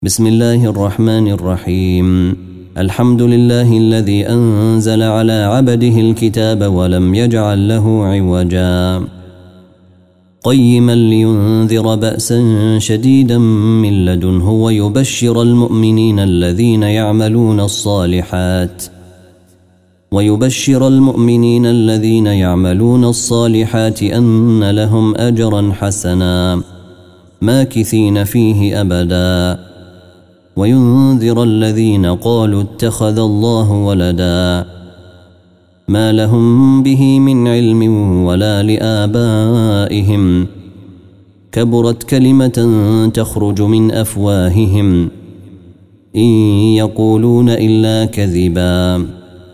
بسم الله الرحمن الرحيم. الحمد لله الذي أنزل على عبده الكتاب ولم يجعل له عوجا قيما لينذر بأسا شديدا من لدنه ويبشر المؤمنين الذين يعملون الصالحات أن لهم أجرا حسنا ماكثين فيه أبدا وينذر الذين قالوا اتخذ الله ولدا ما لهم به من علم ولا لآبائهم كبرت كلمة تخرج من أفواههم إن يقولون إلا كذبا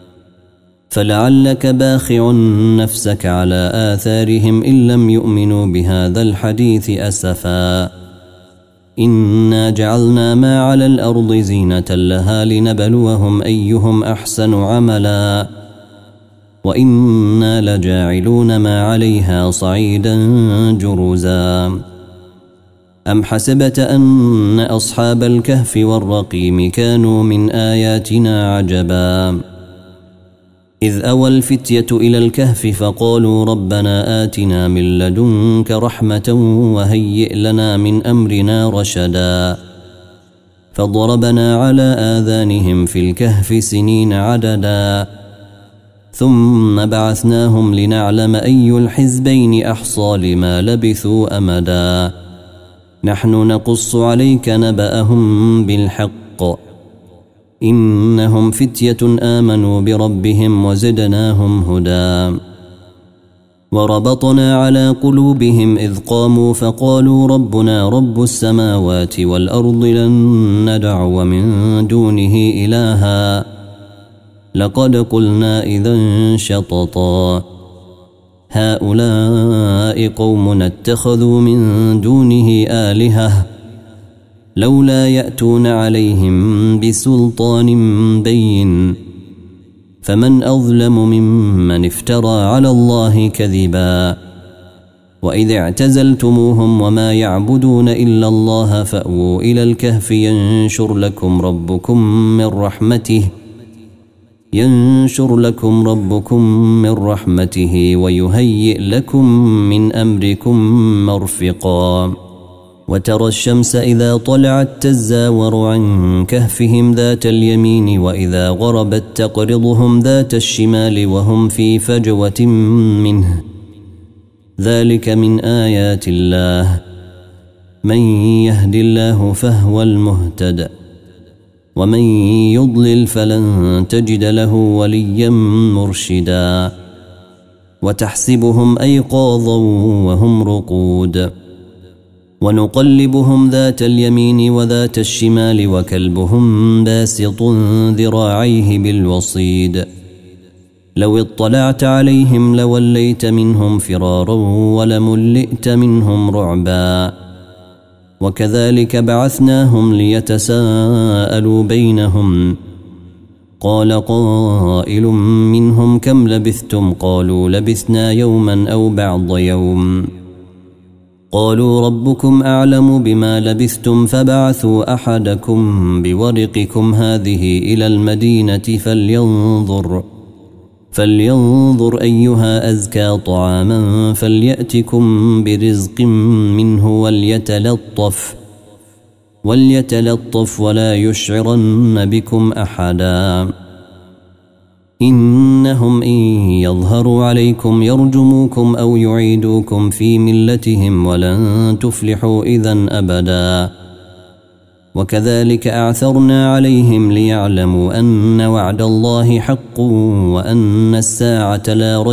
فلعلك باخع نفسك على آثارهم إن لم يؤمنوا بهذا الحديث أسفا إنا جعلنا ما على الأرض زينة لها لنبلوهم أيهم أحسن عملا وإنا لجاعلون ما عليها صعيدا جرزا أم حسبت أن أصحاب الكهف والرقيم كانوا من آياتنا عجبا إذ أوى الفتية إلى الكهف فقالوا ربنا آتنا من لدنك رحمة وهيئ لنا من أمرنا رشدا فضربنا على آذانهم في الكهف سنين عددا ثم بعثناهم لنعلم أي الحزبين أحصى لما لبثوا أمدا نحن نقص عليك نبأهم بالحق إنهم فتية آمنوا بربهم وزدناهم هدى وربطنا على قلوبهم إذ قاموا فقالوا ربنا رب السماوات والأرض لن ندعو من دونه إلها لقد قلنا إذا شططا هؤلاء قومنا اتخذوا من دونه آلهة لولا يأتون عليهم بسلطان بين فمن أظلم ممن افترى على الله كذبا وإذ اعتزلتموهم وما يعبدون إلا الله فأووا إلى الكهف ينشر لكم ربكم من رحمته ويهيئ لكم من أمركم مرفقا وترى الشمس إذا طلعت تزاور عن كهفهم ذات اليمين وإذا غربت تقرضهم ذات الشمال وهم في فجوة منه ذلك من آيات الله من يهد الله فهو المهتد ومن يضلل فلن تجد له وليا مرشدا وتحسبهم أيقاظا وهم رقود ونقلبهم ذات اليمين وذات الشمال وكلبهم باسط ذراعيه بالوصيد لو اطلعت عليهم لوليت منهم فرارا ولملئت منهم رعبا وكذلك بعثناهم ليتساءلوا بينهم قال قائل منهم كم لبثتم قالوا لبثنا يوما أو بعض يوم قالوا ربكم أعلم بما لبثتم فبعثوا أحدكم بورقكم هذه إلى المدينة فلينظر أيها أزكى طعاما فليأتكم برزق منه وليتلطف ولا يشعرن بكم أحدا إنهم إن يظهروا عليكم يرجموكم أو يعيدوكم في ملتهم ولن تفلحوا إذن أبدا وكذلك أعثرنا عليهم ليعلموا أن وعد الله حق وأن الساعة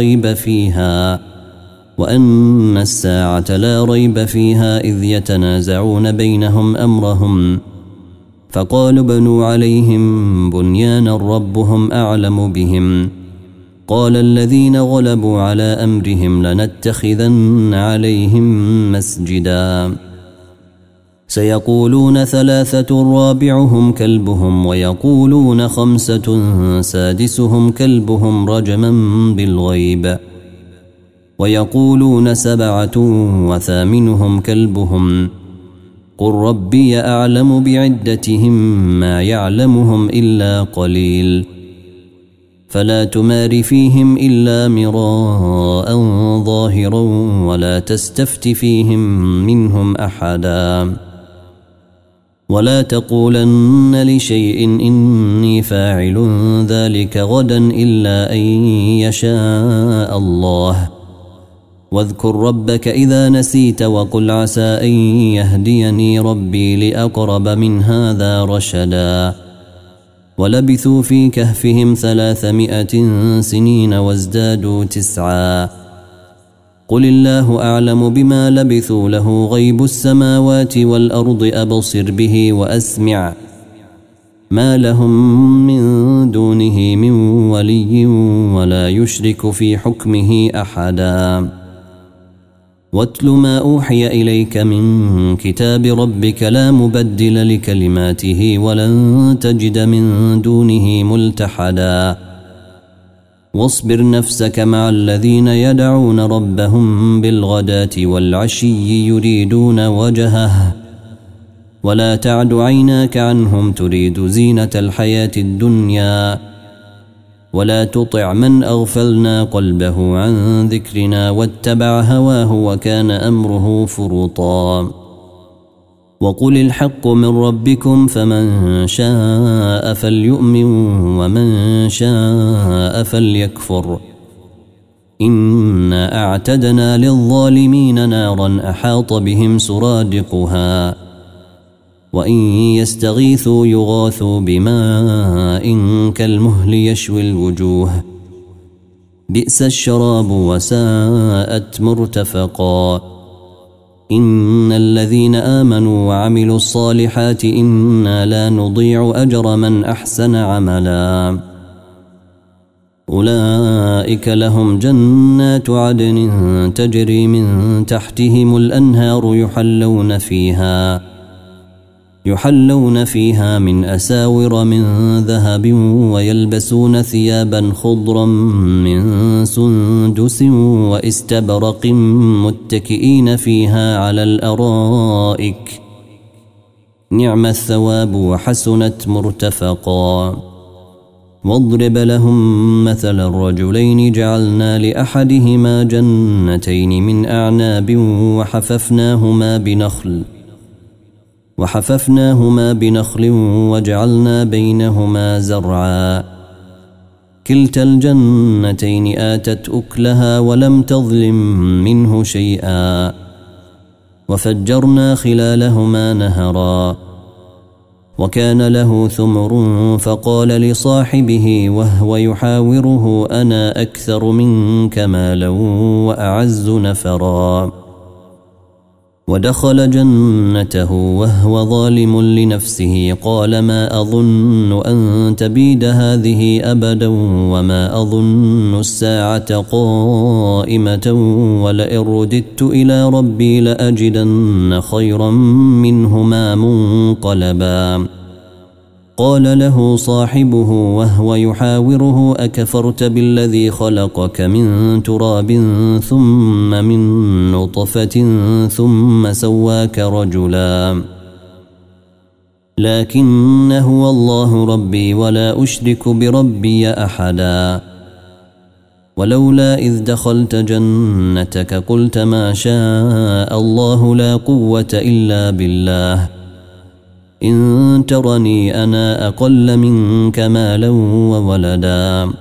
لا ريب فيها إذ يتنازعون بينهم أمرهم فقالوا بنوا عليهم بنيانا ربهم أعلم بهم قال الذين غلبوا على أمرهم لنتخذن عليهم مسجدا سيقولون 3 رابعهم كلبهم ويقولون 5 سادسهم كلبهم رجما بالغيب ويقولون 7 وثامنهم كلبهم قل ربي أعلم بعدتهم ما يعلمهم إلا قليل فلا تمار فيهم إلا مراء ظاهرا ولا تستفت فيهم منهم أحدا ولا تقولن لشيء إني فاعل ذلك غدا إلا أن يشاء الله واذكر ربك إذا نسيت وقل عسى أن يهديني ربي لأقرب من هذا رشدا ولبثوا في كهفهم 300 سنين وازدادوا 9 قل الله أعلم بما لبثوا له غيب السماوات والأرض أبصر به وأسمع ما لهم من دونه من ولي ولا يشرك في حكمه أحدا واتل ما أوحي إليك من كتاب ربك لا مبدل لكلماته ولن تجد من دونه ملتحدا واصبر نفسك مع الذين يدعون ربهم بالغداة والعشي يريدون وجهه ولا تعد عيناك عنهم تريد زينة الحياة الدنيا ولا تطع من أغفلنا قلبه عن ذكرنا واتبع هواه وكان أمره فرطا وقل الحق من ربكم فمن شاء فليؤمن ومن شاء فليكفر إنا أعتدنا للظالمين نارا أحاط بهم سرادقها وإن يستغيثوا يغاثوا بماء كالمهل يشوي الوجوه بئس الشراب وساءت مرتفقا إن الذين آمنوا وعملوا الصالحات إنا لا نضيع أجر من أحسن عملا أولئك لهم جنات عدن تجري من تحتهم الأنهار يحلون فيها من أساور من ذهب ويلبسون ثيابا خضرا من سندس واستبرق متكئين فيها على الأرائك نعم الثواب وحسنت مرتفقا واضرب لهم مثل الرجلين جعلنا لأحدهما جنتين من أعناب وحففناهما بنخل وجعلنا بينهما زرعا كلتا الجنتين آتت أكلها ولم تظلم منه شيئا وفجرنا خلالهما نهرا وكان له ثمر فقال لصاحبه وهو يحاوره أنا أكثر منك مالا وأعز نفرا ودخل جنته وهو ظالم لنفسه قال ما أظن أن تبيد هذه أبدا وما أظن الساعة قائمة ولئن رددت إلى ربي لأجدن خيرا منهما منقلبا قال له صاحبه وهو يحاوره أكفرت بالذي خلقك من تراب ثم من نطفة ثم سواك رجلا لكن هو الله ربي ولا أشرك بربي أحدا ولولا إذ دخلت جنتك قلت ما شاء الله لا قوة إلا بالله إن ترني أنا أقل منك مالا وولدا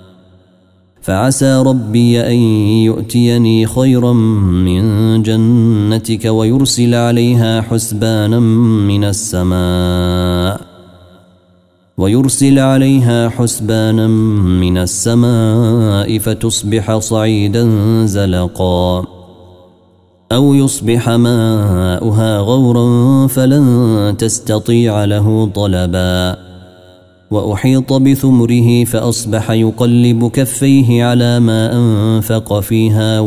فعسى ربي أن يؤتيني خيرا من جنتك ويرسل عليها حسبانا من السماء فتصبح صعيدا زلقا أو يصبح ماؤها غورا فلن تستطيع له طلبا وأحيط بثمره فأصبح يقلب كفيه على ما أنفق فيها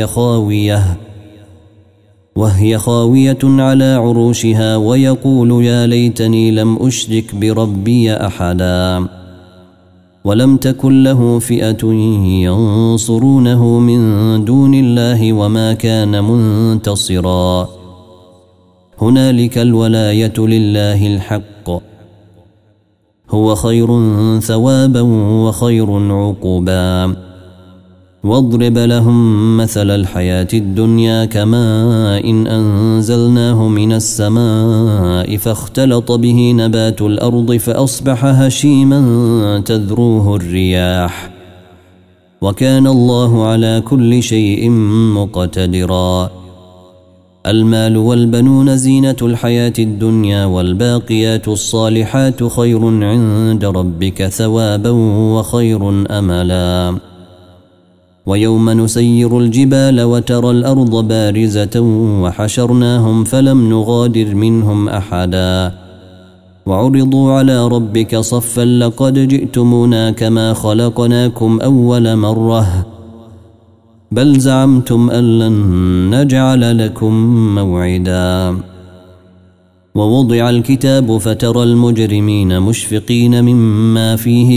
وهي خاوية على عروشها ويقول يا ليتني لم أشرك بربي أحدا ولم تكن له فئة ينصرونه من دون الله وما كان منتصرا هنالك الولاية لله الحق، هو خير ثوابا وخير عقبا. واضرب لهم مثل الحياة الدنيا كماء إن أنزلناه من السماء فاختلط به نبات الأرض فأصبح هشيما تذروه الرياح، وكان الله على كل شيء مقتدرا. المال والبنون زينة الحياة الدنيا، والباقيات الصالحات خير عند ربك ثوابا وخير أملا. ويوم نسير الجبال وترى الأرض بارزة وحشرناهم فلم نغادر منهم أحدا، وعرضوا على ربك صفا لقد جئتمونا كما خلقناكم أول مرة بل زعمتم أن لن نجعل لكم موعدا. ووضع الكتاب فترى المجرمين مشفقين مما فيه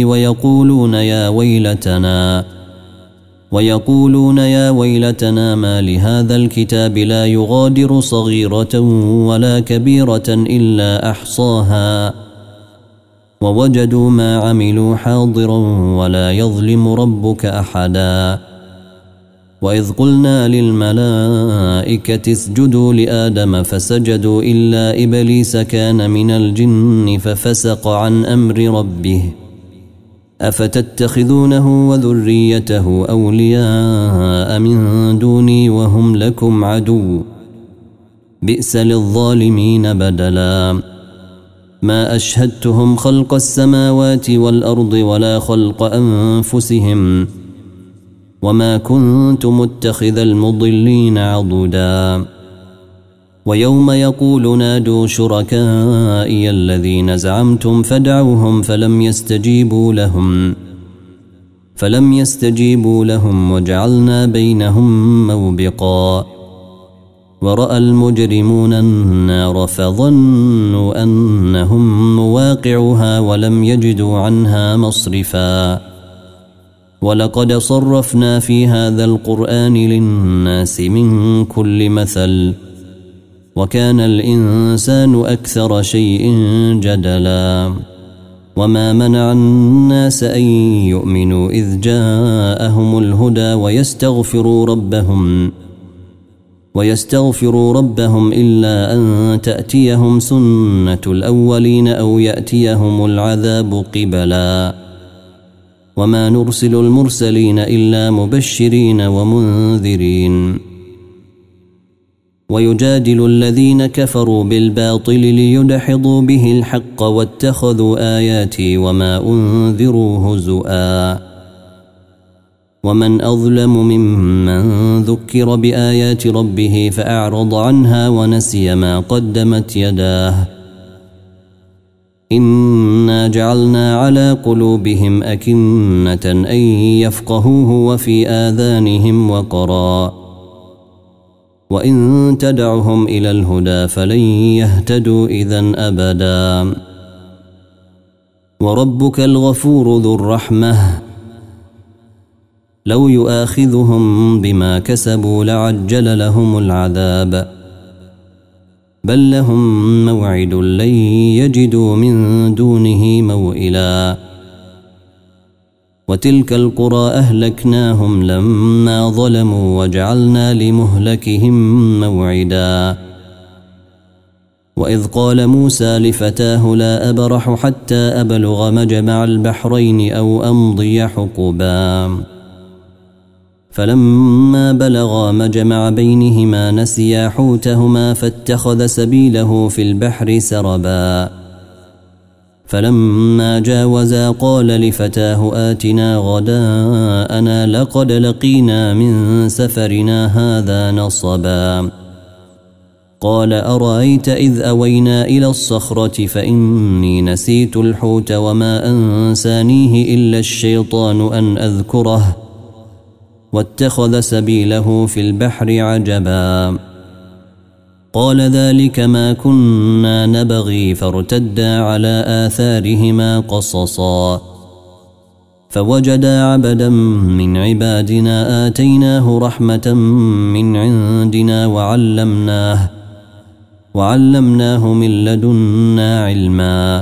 ويقولون يا ويلتنا ما لهذا الكتاب لا يغادر صغيرة ولا كبيرة إلا أحصاها ووجدوا ما عملوا حاضرا ولا يظلم ربك أحدا. وإذ قلنا للملائكة اسجدوا لآدم فسجدوا إلا إبليس كان من الجن ففسق عن أمر ربه أفتتخذونه وذريته أولياء من دوني وهم لكم عدو بئس للظالمين بدلا. ما أشهدتهم خلق السماوات والأرض ولا خلق أنفسهم وما كنت متخذ المضلين عضدا. ويوم يقول نادوا شركائي الذين زعمتم فدعوهم فلم يستجيبوا لهم وجعلنا بينهم موبقا. ورأى المجرمون النار فظنوا أنهم مواقعها ولم يجدوا عنها مصرفا. ولقد صرفنا في هذا القرآن للناس من كل مثل وكان الإنسان أكثر شيء جدلا. وما منع الناس أن يؤمنوا إذ جاءهم الهدى ويستغفروا ربهم إلا أن تأتيهم سنة الأولين أو يأتيهم العذاب قبلا. وما نرسل المرسلين إلا مبشرين ومنذرين. ويجادل الذين كفروا بالباطل ليدحضوا به الحق واتخذوا آياتي وما أنذروا هزؤا. ومن أظلم ممن ذكر بآيات ربه فأعرض عنها ونسي ما قدمت يداه إنا جعلنا على قلوبهم أكنة أن يفقهوه وفي آذانهم وقرا وإن تدعهم إلى الهدى فلن يهتدوا إذن أبدا. وربك الغفور ذو الرحمة لو يؤاخذهم بما كسبوا لعجل لهم العذاب بل لهم موعد لن يجدوا من دونه موئلا. وتلك القرى أهلكناهم لما ظلموا وجعلنا لمهلكهم موعدا. وإذ قال موسى لفتاه لا أبرح حتى أبلغ مجمع البحرين أو أمضي حقبا فلما بلغا مجمع بينهما نسيا حوتهما فاتخذ سبيله في البحر سربا. فلما جاوزا قال لفتاه آتنا غداءنا لقد لقينا من سفرنا هذا نصبا. قال أرأيت إذ أوينا إلى الصخرة فإني نسيت الحوت وما أنسانيه إلا الشيطان أن أذكره واتخذ سبيله في البحر عجبا. قال ذلك ما كنا نبغي فارتدا على آثارهما قصصا. فوجدا عبدا من عبادنا آتيناه رحمة من عندنا وعلمناه من لدنا علما.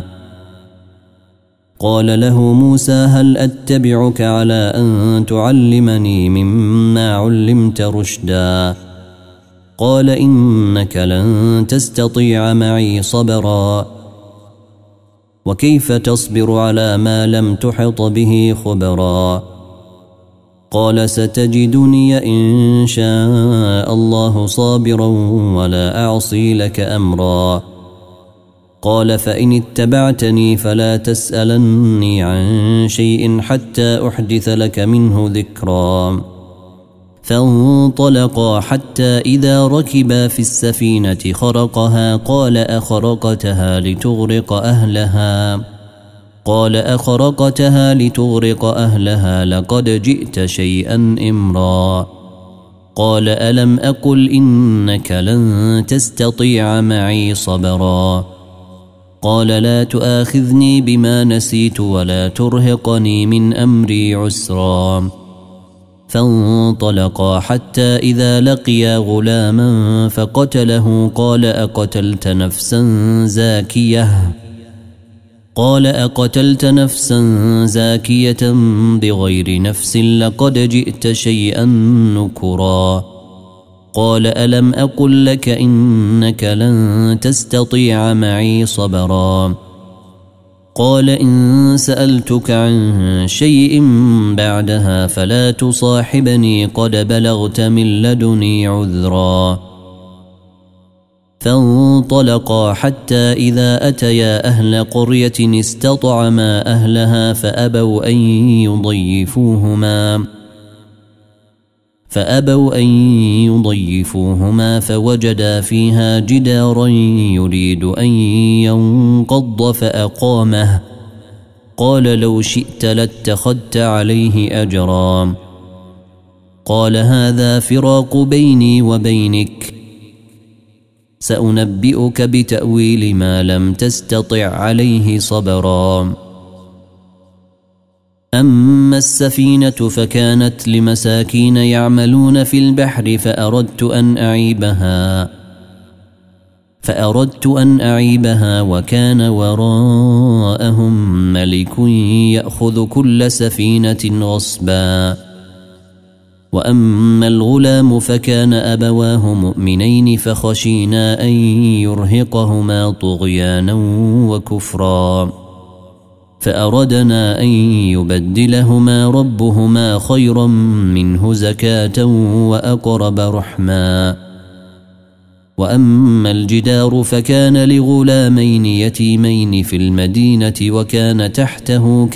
قال له موسى هل أتبعك على أن تعلمني مما علمت رشدا؟ قال إنك لن تستطيع معي صبرا وكيف تصبر على ما لم تحط به خبرا؟ قال ستجدني إن شاء الله صابرا ولا أعصي لك أمرا. قال فإن اتبعتني فلا تسألني عن شيء حتى أحدث لك منه ذكرا. فانطلقا حتى إذا ركبا في السفينة خرقها قال أخرقتها لتغرق أهلها لقد جئت شيئا إمرا. قال ألم أقل إنك لن تستطيع معي صبرا؟ قال لا تؤاخذني بما نسيت ولا ترهقني من أمري عسرا. فانطلقا حتى إذا لقيا غلاما فقتله قال أقتلت نفسا زاكية بغير نفس لقد جئت شيئا نكرا. قال ألم أقل لك إنك لن تستطيع معي صبرا؟ قال إن سألتك عن شيء بعدها فلا تصاحبني قد بلغت من لدني عذرا. فانطلقا حتى إذا أتيا أهل قرية استطعما أهلها فأبوا أن يضيفوهما فوجدا فيها جدارا يريد أن ينقض فأقامه. قال لو شئت لاتخذت عليه أجرا. قال هذا فراق بيني وبينك سأنبئك بتأويل ما لم تستطع عليه صبرا. أما السفينة فكانت لمساكين يعملون في البحر فأردت أن أعيبها وكان وراءهم ملك يأخذ كل سفينة غصبا. وأما الغلام فكان أبواه مؤمنين فخشينا أن يرهقهما طغيانا وكفرا فأردنا أن يبدلهما ربهما خيرا منه زكاة وأقرب رحما. وأما الجدار فكان لغلامين يتيمين في المدينة وكان تحته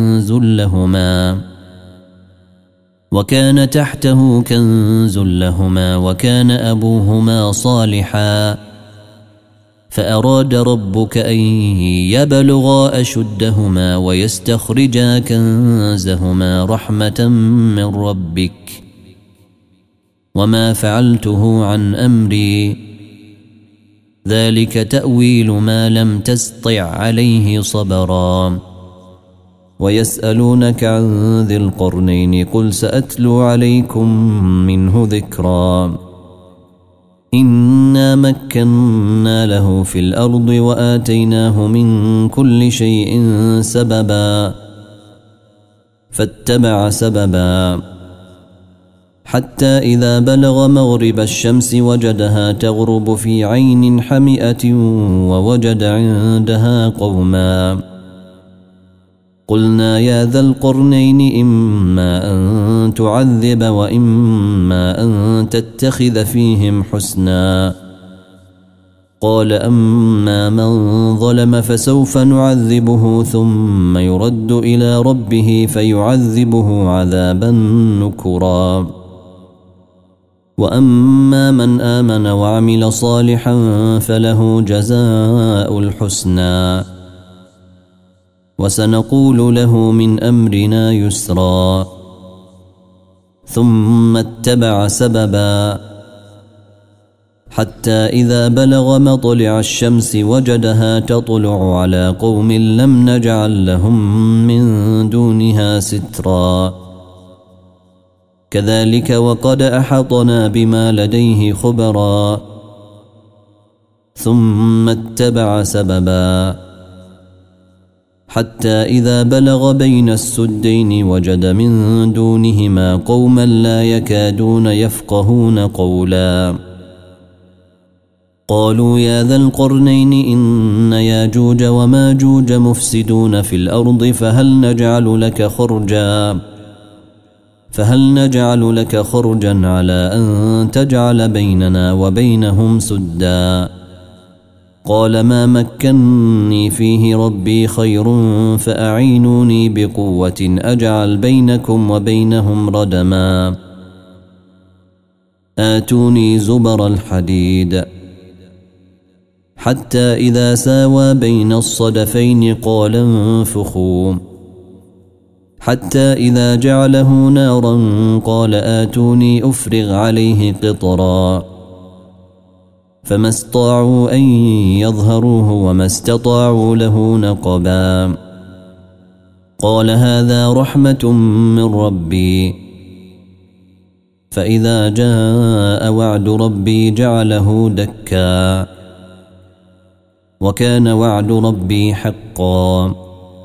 كنز لهما وكان أبوهما صالحا فأراد ربك أن يبلغا أشدهما ويستخرجا كنزهما رحمة من ربك وما فعلته عن أمري ذلك تأويل ما لم تستطع عليه صبرا. ويسألونك عن ذي القرنين قل سأتلو عليكم منه ذكرا. إنا مكنا له في الأرض وآتيناه من كل شيء سببا فاتبع سببا حتى إذا بلغ مغرب الشمس وجدها تغرب في عين حمئة ووجد عندها قوما. قلنا يا ذا القرنين إما أن تعذب وإما أن تتخذ فيهم حسنا. قال أما من ظلم فسوف نعذبه ثم يرد إلى ربه فيعذبه عذابا نكرا. وأما من آمن وعمل صالحا فله جزاء الحسنى وسنقول له من أمرنا يسرا. ثم اتبع سببا حتى إذا بلغ مطلع الشمس وجدها تطلع على قوم لم نجعل لهم من دونها سترا. كذلك وقد أحطنا بما لديه خبرا. ثم اتبع سببا حتى إذا بلغ بين السدين وجد من دونهما قوما لا يكادون يفقهون قولا قالوا يا ذا القرنين إن ياجوج وماجوج مفسدون في الأرض فهل نجعل لك خرجا على أن تجعل بيننا وبينهم سدا قال ما مكنني فيه ربي خير فأعينوني بقوة أجعل بينكم وبينهم ردما آتوني زبر الحديد حتى إذا ساوى بين الصدفين قال انفخوا حتى إذا جعله نارا قال آتوني أفرغ عليه قطرا فما استطاعوا أن يظهروه وما استطاعوا له نقبا قال هذا رحمة من ربي فإذا جاء وعد ربي جعله دكا وكان وعد ربي حقا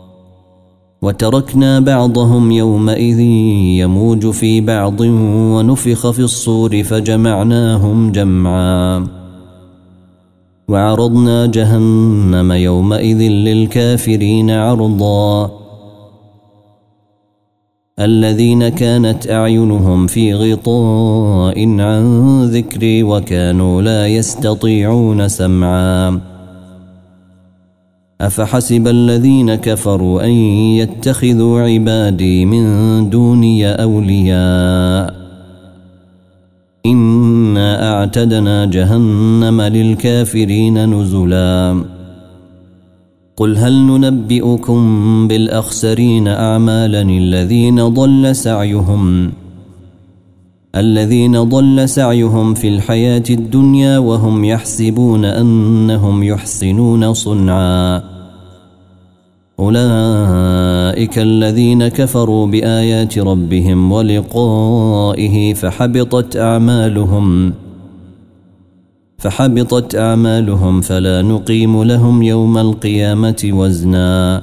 وتركنا بعضهم يومئذ يموج في بعض ونفخ في الصور فجمعناهم جمعا وعرضنا جهنم يومئذ للكافرين عرضا الذين كانت أعينهم في غطاء عن ذكري وكانوا لا يستطيعون سمعا أفحسب الذين كفروا أن يتخذوا عبادي من دوني أولياء إنا أعتدنا جهنم للكافرين نزلا قل هل ننبئكم بالأخسرين أعمالا الذين ضل سعيهم في الحياة الدنيا وهم يحسبون أنهم يحسنون صنعا أولئك الذين كفروا بآيات ربهم ولقائه فحبطت أعمالهم فلا نقيم لهم يوم القيامة وزنا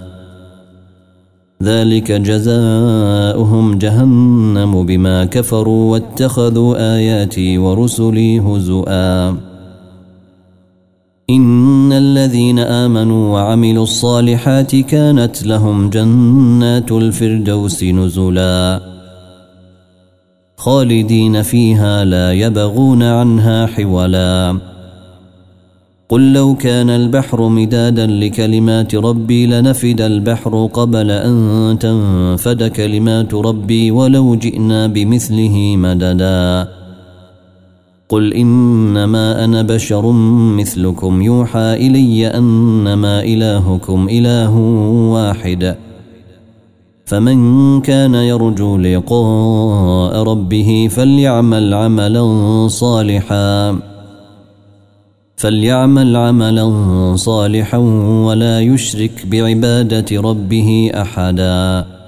ذلك جزاؤهم جهنم بما كفروا واتخذوا آياتي ورسلي هزؤا إن الذين آمنوا وعملوا الصالحات كانت لهم جنات الفردوس نزلا خالدين فيها لا يبغون عنها حولا قل لو كان البحر مدادا لكلمات ربي لنفد البحر قبل أن تنفد كلمات ربي ولو جئنا بمثله مددا قل إنما أنا بشر مثلكم يوحى إلي أنما إلهكم إله واحد فمن كان يرجو لقاء ربه فليعمل عملا صالحا ولا يشرك بعبادة ربه أحدا